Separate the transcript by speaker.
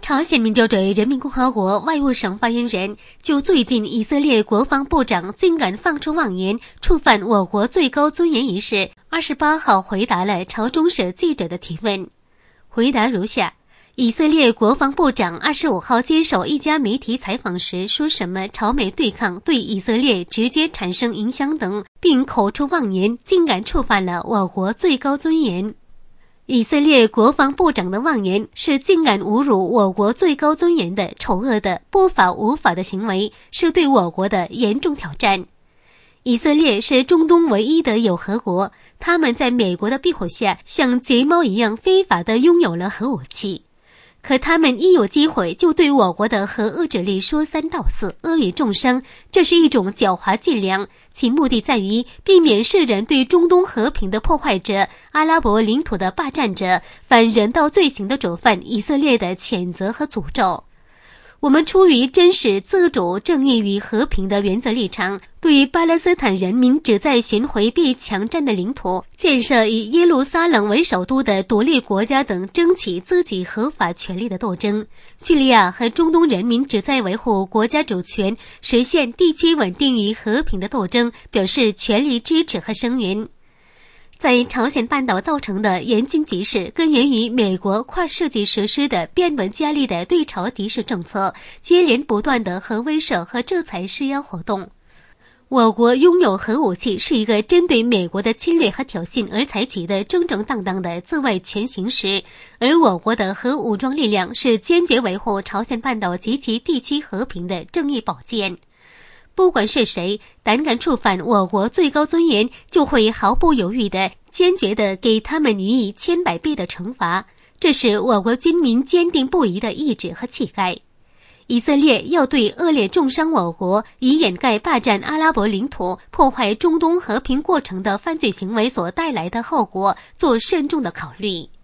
Speaker 1: 朝鲜民主主义人民共和国外务省发言人就最近以色列国防部长竟敢放出妄言，触犯我国最高尊严一事，28号回答了朝中社记者的提问。回答如下：以色列国防部长25号接受一家媒体采访时说什么朝美对抗对以色列直接产生影响等，并口出妄言，竟敢触犯了我国最高尊严。以色列国防部长的妄言是竟敢侮辱我国最高尊严的丑恶的不法无法的行为，是对我国的严重挑战。以色列是中东唯一的有核国，他们在美国的庇护下像贼猫一样非法地拥有了核武器。可他们一有机会就对我国的核遏制力说三道四，恶语重伤，这是一种狡猾伎俩，其目的在于避免世人对中东和平的破坏者、阿拉伯领土的霸占者、反人道罪行的主犯以色列的谴责和诅咒。我们出于真实、自主、正义与和平的原则立场，对巴勒斯坦人民旨在寻回被强占的领土、建设以耶路撒冷为首都的独立国家等争取自己合法权利的斗争，叙利亚和中东人民旨在维护国家主权、实现地区稳定与和平的斗争表示全力支持和声援。在朝鲜半岛造成的严峻局势根源于美国跨世纪实施的变本加厉的对朝敌视政策，接连不断的核威慑和制裁施压活动。我国拥有核武器是一个针对美国的侵略和挑衅而采取的正正当当的自卫权行使，而我国的核武装力量是坚决维护朝鲜半岛及其地区和平的正义宝剑。不管是谁胆敢触犯我国最高尊严，就会毫不犹豫地、坚决地给他们予以千百倍的惩罚。这是我国军民坚定不移的意志和气概。以色列要对恶劣重伤我国，以掩盖霸占阿拉伯领土、破坏中东和平过程的犯罪行为所带来的后果做慎重的考虑。